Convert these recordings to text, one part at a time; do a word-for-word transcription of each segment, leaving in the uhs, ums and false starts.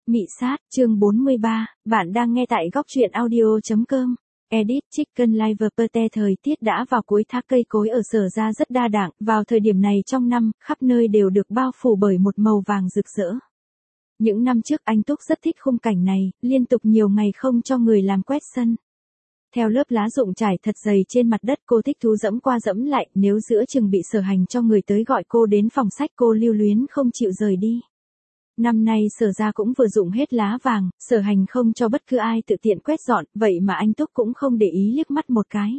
Mị sát, chương bốn mươi ba, bạn đang nghe tại góc truyện audio chấm com. Edit, Chicken Live Pete. Thời tiết đã vào cuối tháng, cây cối ở Sở Ra rất đa dạng, vào thời điểm này trong năm, khắp nơi đều được bao phủ bởi một màu vàng rực rỡ. Những năm trước anh Túc rất thích khung cảnh này, liên tục nhiều ngày không cho người làm quét sân. Theo lớp lá rụng trải thật dày trên mặt đất, cô thích thú dẫm qua dẫm lại, nếu giữa chừng bị Sở Hành cho người tới gọi cô đến phòng sách, cô lưu luyến không chịu rời đi. Năm nay Sở Ra cũng vừa rụng hết lá vàng, Sở Hành không cho bất cứ ai tự tiện quét dọn, vậy mà anh Túc cũng không để ý liếc mắt một cái.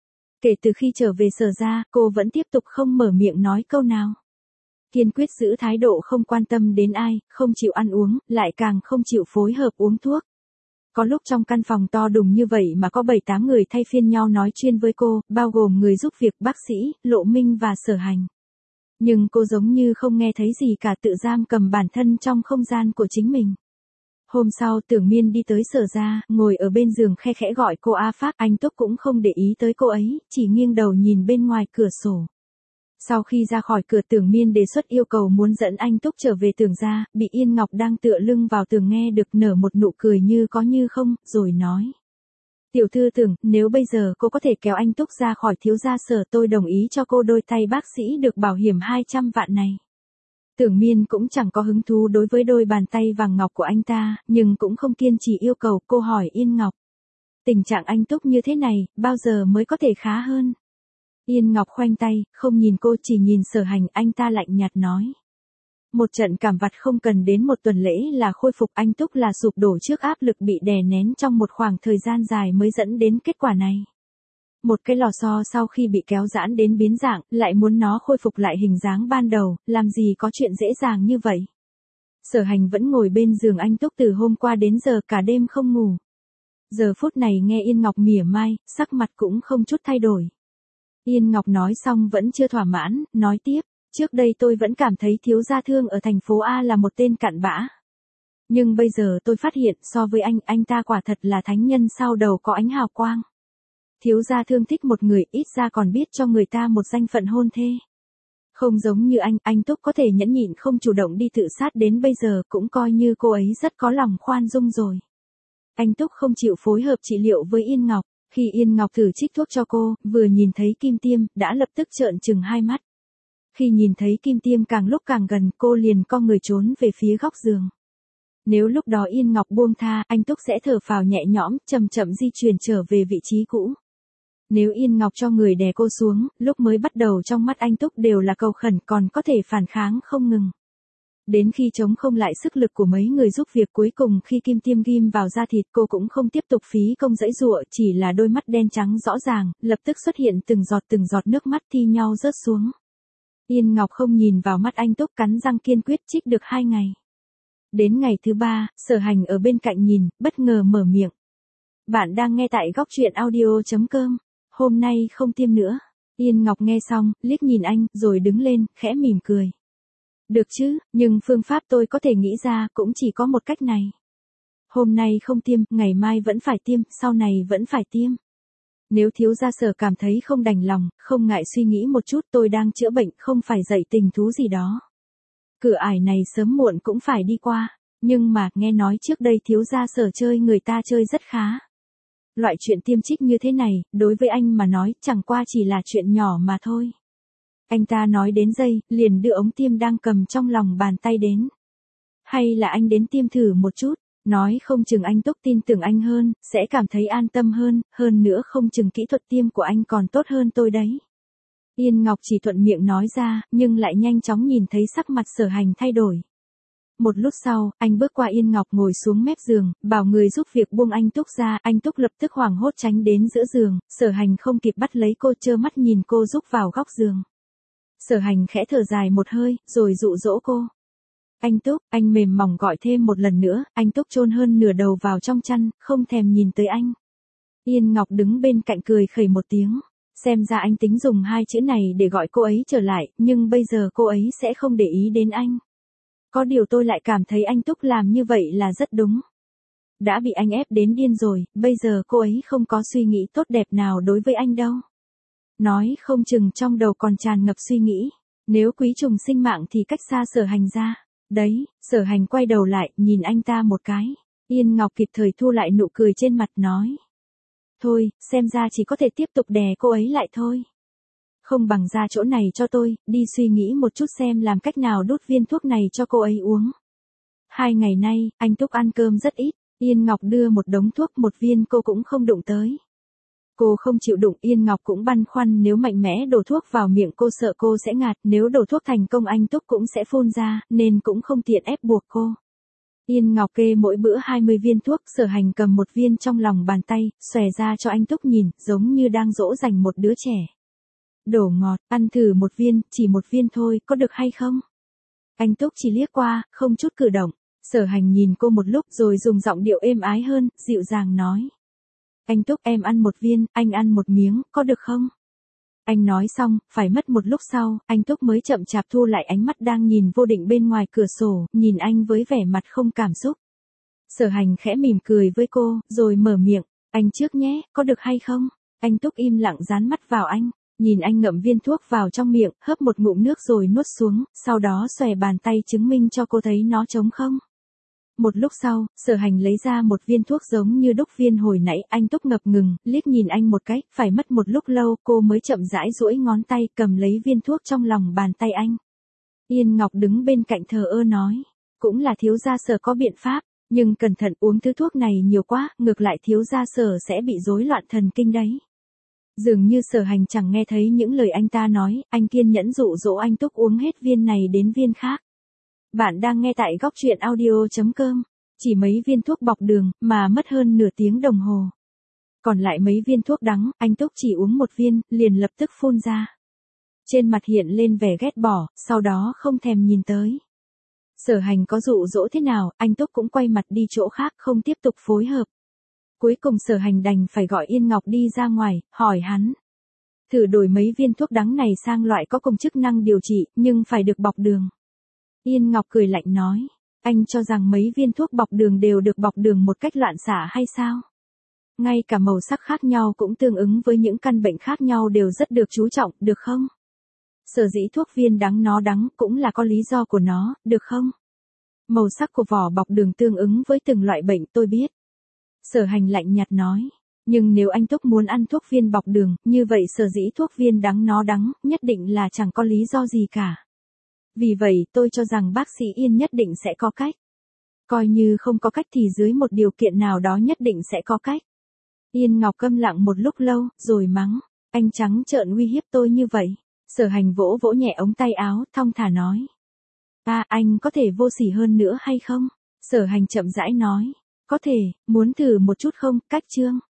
Kể từ khi trở về Sở Ra, cô vẫn tiếp tục không mở miệng nói câu nào. Kiên quyết giữ thái độ không quan tâm đến ai, không chịu ăn uống, lại càng không chịu phối hợp uống thuốc. Có lúc trong căn phòng to đùng như vậy mà có bảy tám người thay phiên nhau nói chuyên với cô, bao gồm người giúp việc, bác sĩ, Lộ Minh và Sở Hành. Nhưng cô giống như không nghe thấy gì cả, tự giam cầm bản thân trong không gian của chính mình. Hôm sau Tưởng Miên đi tới Sở Ra, ngồi ở bên giường khe khẽ gọi cô A Phác, anh Túc cũng không để ý tới cô ấy, chỉ nghiêng đầu nhìn bên ngoài cửa sổ. Sau khi ra khỏi cửa, Tưởng Miên đề xuất yêu cầu muốn dẫn anh Túc trở về Tưởng Ra, bị Yên Ngọc đang tựa lưng vào tường nghe được nở một nụ cười như có như không, rồi nói. Tiểu thư Tưởng, nếu bây giờ cô có thể kéo anh Túc ra khỏi thiếu gia Sở, tôi đồng ý cho cô đôi tay bác sĩ được bảo hiểm hai trăm vạn này. Tưởng Miên cũng chẳng có hứng thú đối với đôi bàn tay vàng ngọc của anh ta, nhưng cũng không kiên trì yêu cầu. Cô hỏi Yên Ngọc. Tình trạng anh Túc như thế này, bao giờ mới có thể khá hơn? Yên Ngọc khoanh tay, không nhìn cô, chỉ nhìn Sở Hành. Anh ta lạnh nhạt nói. Một trận cảm vặt không cần đến một tuần lễ là khôi phục. Anh Túc là sụp đổ trước áp lực bị đè nén trong một khoảng thời gian dài mới dẫn đến kết quả này. Một cái lò xo sau khi bị kéo giãn đến biến dạng, lại muốn nó khôi phục lại hình dáng ban đầu, làm gì có chuyện dễ dàng như vậy. Sở Hành vẫn ngồi bên giường anh Túc từ hôm qua đến giờ, cả đêm không ngủ. Giờ phút này nghe Yên Ngọc mỉa mai, sắc mặt cũng không chút thay đổi. Yên Ngọc nói xong vẫn chưa thỏa mãn, nói tiếp. Trước đây tôi vẫn cảm thấy thiếu gia Thương ở thành phố A là một tên cặn bã. Nhưng bây giờ tôi phát hiện so với anh, anh ta quả thật là thánh nhân sau đầu có ánh hào quang. Thiếu gia Thương thích một người, ít ra còn biết cho người ta một danh phận hôn thê. Không giống như anh, anh Túc có thể nhẫn nhịn không chủ động đi tự sát đến bây giờ, cũng coi như cô ấy rất có lòng khoan dung rồi. Anh Túc không chịu phối hợp trị liệu với Yên Ngọc. Khi Yên Ngọc thử trích thuốc cho cô, vừa nhìn thấy kim tiêm, đã lập tức trợn trừng hai mắt. Khi nhìn thấy kim tiêm càng lúc càng gần, cô liền co người trốn về phía góc giường. Nếu lúc đó Yên Ngọc buông tha, anh Túc sẽ thở phào nhẹ nhõm, chậm chậm di chuyển trở về vị trí cũ. Nếu Yên Ngọc cho người đè cô xuống, lúc mới bắt đầu trong mắt anh Túc đều là cầu khẩn, còn có thể phản kháng không ngừng. Đến khi chống không lại sức lực của mấy người giúp việc, cuối cùng khi kim tiêm ghim vào da thịt, cô cũng không tiếp tục phí công giãy giụa, chỉ là đôi mắt đen trắng rõ ràng, lập tức xuất hiện từng giọt từng giọt nước mắt thi nhau rớt xuống. Yên Ngọc không nhìn vào mắt anh Túc, cắn răng kiên quyết trích được hai ngày. Đến ngày thứ ba, Sở Hành ở bên cạnh nhìn, bất ngờ mở miệng. Bạn đang nghe tại góc truyện audio chấm com. Hôm nay không tiêm nữa. Yên Ngọc nghe xong, liếc nhìn anh, rồi đứng lên, khẽ mỉm cười. Được chứ, nhưng phương pháp tôi có thể nghĩ ra cũng chỉ có một cách này. Hôm nay không tiêm, ngày mai vẫn phải tiêm, sau này vẫn phải tiêm. Nếu thiếu gia Sở cảm thấy không đành lòng, không ngại suy nghĩ một chút, tôi đang chữa bệnh, không phải dạy tình thú gì đó. Cửa ải này sớm muộn cũng phải đi qua, nhưng mà, nghe nói trước đây thiếu gia Sở chơi người ta chơi rất khá. Loại chuyện tiêm trích như thế này, đối với anh mà nói, chẳng qua chỉ là chuyện nhỏ mà thôi. Anh ta nói đến dây, liền đưa ống tiêm đang cầm trong lòng bàn tay đến. Hay là anh đến tiêm thử một chút, nói không chừng anh Túc tin tưởng anh hơn, sẽ cảm thấy an tâm hơn, hơn nữa không chừng kỹ thuật tiêm của anh còn tốt hơn tôi đấy. Yên Ngọc chỉ thuận miệng nói ra, nhưng lại nhanh chóng nhìn thấy sắc mặt Sở Hành thay đổi. Một lúc sau, anh bước qua Yên Ngọc ngồi xuống mép giường, bảo người giúp việc buông anh Túc ra, anh Túc lập tức hoảng hốt tránh đến giữa giường, Sở Hành không kịp bắt lấy cô, trơ mắt nhìn cô rúc vào góc giường. Sở Hành khẽ thở dài một hơi, rồi dụ dỗ cô. Anh Túc, anh mềm mỏng gọi thêm một lần nữa, anh Túc chôn hơn nửa đầu vào trong chăn, không thèm nhìn tới anh. Yên Ngọc đứng bên cạnh cười khẩy một tiếng. Xem ra anh tính dùng hai chữ này để gọi cô ấy trở lại, nhưng bây giờ cô ấy sẽ không để ý đến anh. Có điều tôi lại cảm thấy anh Túc làm như vậy là rất đúng. Đã bị anh ép đến điên rồi, bây giờ cô ấy không có suy nghĩ tốt đẹp nào đối với anh đâu. Nói không chừng trong đầu còn tràn ngập suy nghĩ, nếu quý trùng sinh mạng thì cách xa Sở Hành ra. Đấy, Sở Hành quay đầu lại, nhìn anh ta một cái. Yên Ngọc kịp thời thu lại nụ cười trên mặt nói. Thôi, xem ra chỉ có thể tiếp tục đè cô ấy lại thôi. Không bằng ra chỗ này cho tôi, đi suy nghĩ một chút xem làm cách nào đút viên thuốc này cho cô ấy uống. Hai ngày nay, anh Túc ăn cơm rất ít, Yên Ngọc đưa một đống thuốc một viên cô cũng không đụng tới. Cô không chịu đụng, Yên Ngọc cũng băn khoăn nếu mạnh mẽ đổ thuốc vào miệng cô sợ cô sẽ ngạt, nếu đổ thuốc thành công anh Túc cũng sẽ phun ra, nên cũng không tiện ép buộc cô. Yên Ngọc kê mỗi bữa hai mươi viên thuốc, Sở Hành cầm một viên trong lòng bàn tay, xòe ra cho anh Túc nhìn, giống như đang dỗ dành một đứa trẻ. Đổ ngọt, ăn thử một viên, chỉ một viên thôi, có được hay không? Anh Túc chỉ liếc qua, không chút cử động. Sở Hành nhìn cô một lúc rồi dùng giọng điệu êm ái hơn, dịu dàng nói. Anh Túc em ăn một viên, anh ăn một miếng, có được không? Anh nói xong, phải mất một lúc sau, anh Túc mới chậm chạp thu lại ánh mắt đang nhìn vô định bên ngoài cửa sổ, nhìn anh với vẻ mặt không cảm xúc. Sở Hành khẽ mỉm cười với cô, rồi mở miệng, anh trước nhé, có được hay không? Anh Túc im lặng dán mắt vào anh, nhìn anh ngậm viên thuốc vào trong miệng, hớp một ngụm nước rồi nuốt xuống, sau đó xòe bàn tay chứng minh cho cô thấy nó trống không. Một lúc sau, Sở Hành lấy ra một viên thuốc giống như đúc viên hồi nãy, anh Túc ngập ngừng, liếc nhìn anh một cái, phải mất một lúc lâu, cô mới chậm rãi duỗi ngón tay, cầm lấy viên thuốc trong lòng bàn tay anh. Yên Ngọc đứng bên cạnh thờ ơ nói, cũng là thiếu gia Sở có biện pháp, nhưng cẩn thận uống thứ thuốc này nhiều quá, ngược lại thiếu gia Sở sẽ bị rối loạn thần kinh đấy. Dường như Sở Hành chẳng nghe thấy những lời anh ta nói, anh kiên nhẫn dụ dỗ anh Túc uống hết viên này đến viên khác. Bạn đang nghe tại góc truyện audio chấm com, chỉ mấy viên thuốc bọc đường, mà mất hơn nửa tiếng đồng hồ. Còn lại mấy viên thuốc đắng, anh Túc chỉ uống một viên, liền lập tức phun ra. Trên mặt hiện lên vẻ ghét bỏ, sau đó không thèm nhìn tới. Sở Hành có dụ dỗ thế nào, anh Túc cũng quay mặt đi chỗ khác, không tiếp tục phối hợp. Cuối cùng Sở Hành đành phải gọi Yên Ngọc đi ra ngoài, hỏi hắn. Thử đổi mấy viên thuốc đắng này sang loại có cùng chức năng điều trị, nhưng phải được bọc đường. Yên Ngọc cười lạnh nói, anh cho rằng mấy viên thuốc bọc đường đều được bọc đường một cách loạn xạ hay sao? Ngay cả màu sắc khác nhau cũng tương ứng với những căn bệnh khác nhau đều rất được chú trọng, được không? Sở dĩ thuốc viên đắng nó đắng cũng là có lý do của nó, được không? Màu sắc của vỏ bọc đường tương ứng với từng loại bệnh tôi biết. Sở Hành lạnh nhạt nói, nhưng nếu anh Túc muốn ăn thuốc viên bọc đường, như vậy sở dĩ thuốc viên đắng nó đắng, nhất định là chẳng có lý do gì cả. Vì vậy tôi cho rằng bác sĩ Yên nhất định sẽ có cách. Coi như không có cách thì dưới một điều kiện nào đó nhất định sẽ có cách. Yên Ngọc câm lặng một lúc lâu, rồi mắng, anh trắng trợn uy hiếp tôi như vậy. Sở Hành vỗ vỗ nhẹ ống tay áo, thong thả nói. À, anh có thể vô sỉ hơn nữa hay không? Sở Hành chậm rãi nói, có thể, muốn thử một chút không, cách chương.